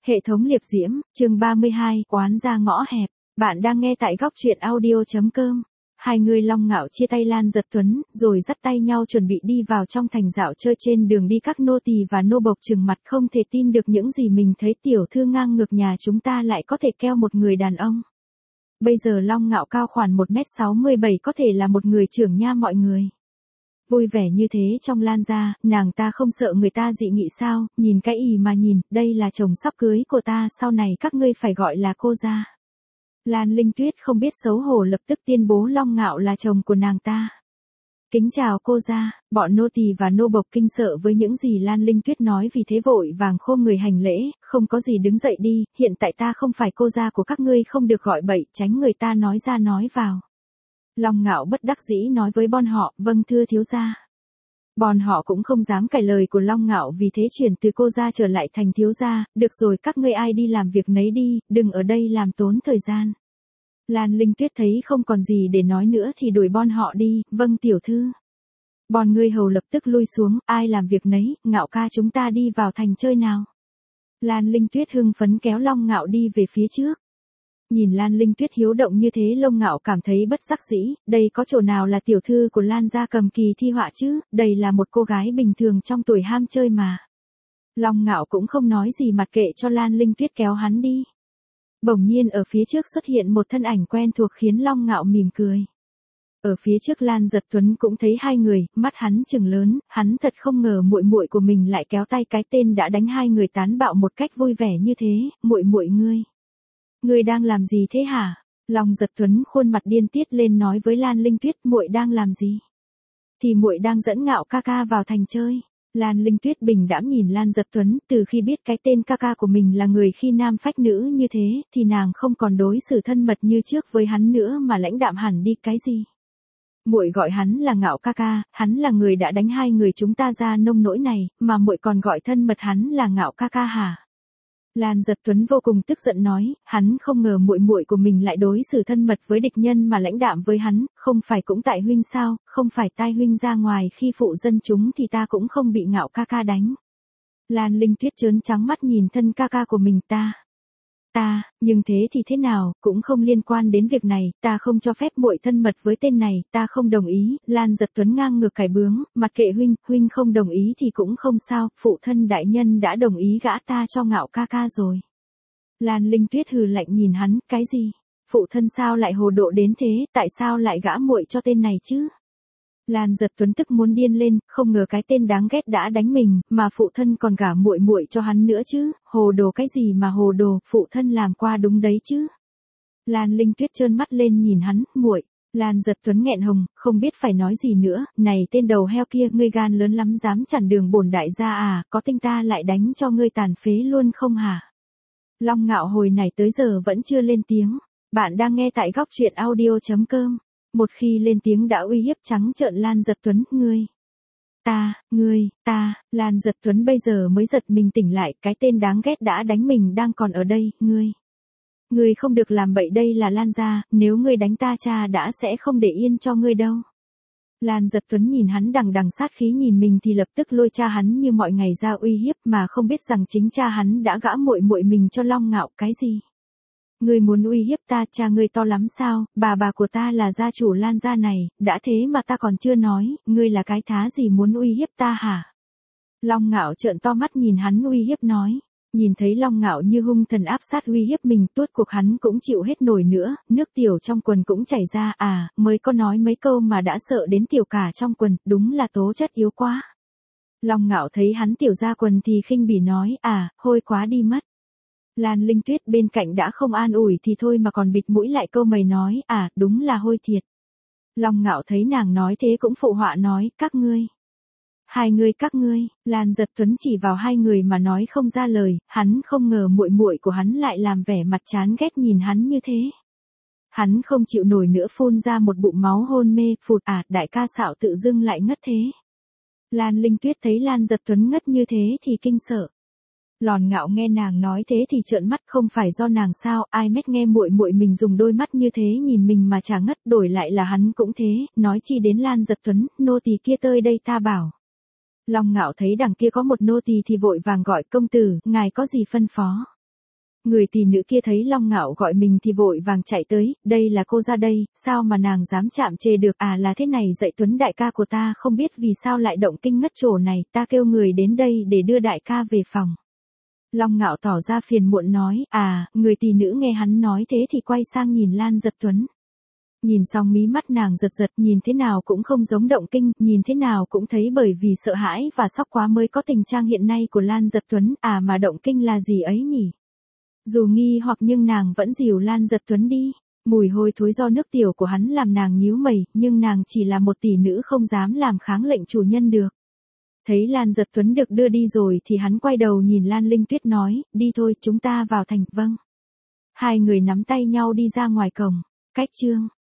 Hệ thống liệp diễm, chương 32, oán ra ngõ hẹp. Bạn đang nghe tại góc truyện audio.com. Hai người Long Ngạo chia tay Lan Giật Tuấn, rồi dắt tay nhau chuẩn bị đi vào trong thành dạo chơi. Trên đường đi các nô tỳ và nô bộc trừng mặt không thể tin được những gì mình thấy. Tiểu thư ngang ngược nhà chúng ta lại có thể keo một người đàn ông. Bây giờ Long Ngạo cao khoảng 1m67 có thể là một người trưởng nha mọi người. Vui vẻ như thế trong Lan gia, nàng ta không sợ người ta dị nghị sao? Nhìn cái ì mà nhìn, đây là chồng sắp cưới của ta, sau này các ngươi phải gọi là cô gia. Lan Linh Tuyết không biết xấu hổ lập tức tuyên bố Long Ngạo là chồng của nàng ta. Kính chào cô gia. Bọn nô tỳ và nô bộc kinh sợ với những gì Lan Linh Tuyết nói, vì thế vội vàng khom người hành lễ. Không có gì, đứng dậy đi, hiện tại ta không phải cô gia của các ngươi, không được gọi bậy, tránh người ta nói ra nói vào. Long Ngạo bất đắc dĩ nói với bọn họ, vâng thưa thiếu gia. Bọn họ cũng không dám cãi lời của Long Ngạo, vì thế chuyển từ cô gia trở lại thành thiếu gia. Được rồi, các ngươi ai đi làm việc nấy đi, đừng ở đây làm tốn thời gian. Lan Linh Tuyết thấy không còn gì để nói nữa thì đuổi bọn họ đi. Vâng tiểu thư. Bọn người hầu lập tức lui xuống, ai làm việc nấy, Ngạo ca chúng ta đi vào thành chơi nào. Lan Linh Tuyết hưng phấn kéo Long Ngạo đi về phía trước. Nhìn Lan Linh Tuyết hiếu động như thế, Long Ngạo cảm thấy bất đắc dĩ, đây có chỗ nào là tiểu thư của Lan gia cầm kỳ thi họa chứ, đây là một cô gái bình thường trong tuổi ham chơi mà. Long Ngạo cũng không nói gì, mặc kệ cho Lan Linh Tuyết kéo hắn đi. Bỗng nhiên ở phía trước xuất hiện một thân ảnh quen thuộc khiến Long Ngạo mỉm cười. Ở phía trước Lan Giật Tuấn cũng thấy hai người, mắt hắn trừng lớn, hắn thật không ngờ muội muội của mình lại kéo tay cái tên đã đánh hai người tán bạo một cách vui vẻ như thế. Muội ngươi đang làm gì thế hả? Long Giật Tuấn khuôn mặt điên tiết lên nói với Lan Linh Tuyết, muội đang làm gì? Thì muội đang dẫn Ngạo ca ca vào thành chơi. Lan Linh Tuyết bình đãm nhìn Lan Giật Tuấn, từ khi biết cái tên ca ca của mình là người khi nam phách nữ như thế, thì nàng không còn đối xử thân mật như trước với hắn nữa mà lãnh đạm hẳn đi. Cái gì? Muội gọi hắn là Ngạo ca ca, hắn là người đã đánh hai người chúng ta ra nông nỗi này, mà muội còn gọi thân mật hắn là Ngạo ca ca hả? Lan Giật Tuấn vô cùng tức giận nói, hắn không ngờ muội muội của mình lại đối xử thân mật với địch nhân mà lãnh đạm với hắn, không phải cũng tại huynh sao, không phải tai huynh ra ngoài khi phụ dân chúng thì ta cũng không bị Ngạo ca ca đánh. Lan Linh Tuyết trớn trắng mắt nhìn thân ca ca của mình. Nhưng thế thì thế nào, cũng không liên quan đến việc này, ta không cho phép muội thân mật với tên này, ta không đồng ý. Lan Giật Tuấn ngang ngược cải bướng, mặc kệ huynh không đồng ý thì cũng không sao, phụ thân đại nhân đã đồng ý gã ta cho Ngạo ca ca rồi. Lan Linh Tuyết hừ lạnh nhìn hắn, cái gì? Phụ thân sao lại hồ độ đến thế, tại sao lại gã muội cho tên này chứ? Lan Giật Tuấn tức muốn điên lên, không ngờ cái tên đáng ghét đã đánh mình, mà phụ thân còn gả muội cho hắn nữa chứ, hồ đồ cái gì mà hồ đồ, phụ thân làm qua đúng đấy chứ. Lan Linh Tuyết trơn mắt lên nhìn hắn, muội. Lan Giật Tuấn nghẹn hồng, không biết phải nói gì nữa, này tên đầu heo kia, ngươi gan lớn lắm dám chặn đường bổn đại gia à, có tinh ta lại đánh cho ngươi tàn phế luôn không hả? Long Ngạo hồi này tới giờ vẫn chưa lên tiếng. Bạn đang nghe tại góc truyện audio.com. Một khi lên tiếng đã uy hiếp trắng trợn Lan Giật Tuấn, Lan Giật Tuấn bây giờ mới giật mình tỉnh lại, cái tên đáng ghét đã đánh mình đang còn ở đây, ngươi không được làm bậy, đây là Lan gia, nếu ngươi đánh ta cha đã sẽ không để yên cho ngươi đâu. Lan Giật Tuấn nhìn hắn đằng đằng sát khí nhìn mình thì lập tức lôi cha hắn như mọi ngày ra uy hiếp, mà không biết rằng chính cha hắn đã gả muội mình cho Long Ngạo. Cái gì? Ngươi muốn uy hiếp ta, cha ngươi to lắm sao, bà của ta là gia chủ Lan gia này, đã thế mà ta còn chưa nói, ngươi là cái thá gì muốn uy hiếp ta hả? Long Ngạo trợn to mắt nhìn hắn uy hiếp nói, nhìn thấy Long Ngạo như hung thần áp sát uy hiếp mình, tuốt cuộc hắn cũng chịu hết nổi nữa, nước tiểu trong quần cũng chảy ra, mới có nói mấy câu mà đã sợ đến tiểu cả trong quần, đúng là tố chất yếu quá. Long Ngạo thấy hắn tiểu ra quần thì khinh bỉ nói, hôi quá đi mất. Lan Linh Tuyết bên cạnh đã không an ủi thì thôi mà còn bịt mũi lại câu mày nói, đúng là hôi thiệt. Long Ngạo thấy nàng nói thế cũng phụ họa nói, các ngươi. Các ngươi, Lan Giật Tuấn chỉ vào hai người mà nói không ra lời, hắn không ngờ muội của hắn lại làm vẻ mặt chán ghét nhìn hắn như thế. Hắn không chịu nổi nữa phun ra một bụng máu hôn mê, phụt, đại ca xạo tự dưng lại ngất thế. Lan Linh Tuyết thấy Lan Giật Tuấn ngất như thế thì kinh sợ. Lòn Ngạo nghe nàng nói thế thì trợn mắt, không phải do nàng sao, ai mét nghe muội mình dùng đôi mắt như thế nhìn mình mà chả ngất, đổi lại là hắn cũng thế, nói chi đến Lan Giật Tuấn, nô tỳ kia tơi đây ta bảo. Long Ngạo thấy đằng kia có một nô tỳ thì vội vàng gọi, công tử, ngài có gì phân phó? Người tỷ nữ kia thấy Long Ngạo gọi mình thì vội vàng chạy tới, đây là cô ra đây, sao mà nàng dám chạm chê được à, là thế này dạy Tuấn đại ca của ta không biết vì sao lại động kinh ngất chỗ này, ta kêu người đến đây để đưa đại ca về phòng. Long Ngạo tỏ ra phiền muộn nói, người tỷ nữ nghe hắn nói thế thì quay sang nhìn Lan Giật Tuấn. Nhìn xong mí mắt nàng giật giật, nhìn thế nào cũng không giống động kinh, nhìn thế nào cũng thấy bởi vì sợ hãi và sốc quá mới có tình trạng hiện nay của Lan Giật Tuấn, mà động kinh là gì ấy nhỉ? Dù nghi hoặc nhưng nàng vẫn dìu Lan Giật Tuấn đi. Mùi hôi thối do nước tiểu của hắn làm nàng nhíu mày, nhưng nàng chỉ là một tỷ nữ không dám làm kháng lệnh chủ nhân được. Thấy Lan Giật Tuấn được đưa đi rồi thì hắn quay đầu nhìn Lan Linh Tuyết nói, đi thôi chúng ta vào thành, vâng. Hai người nắm tay nhau đi ra ngoài cổng. Cách chương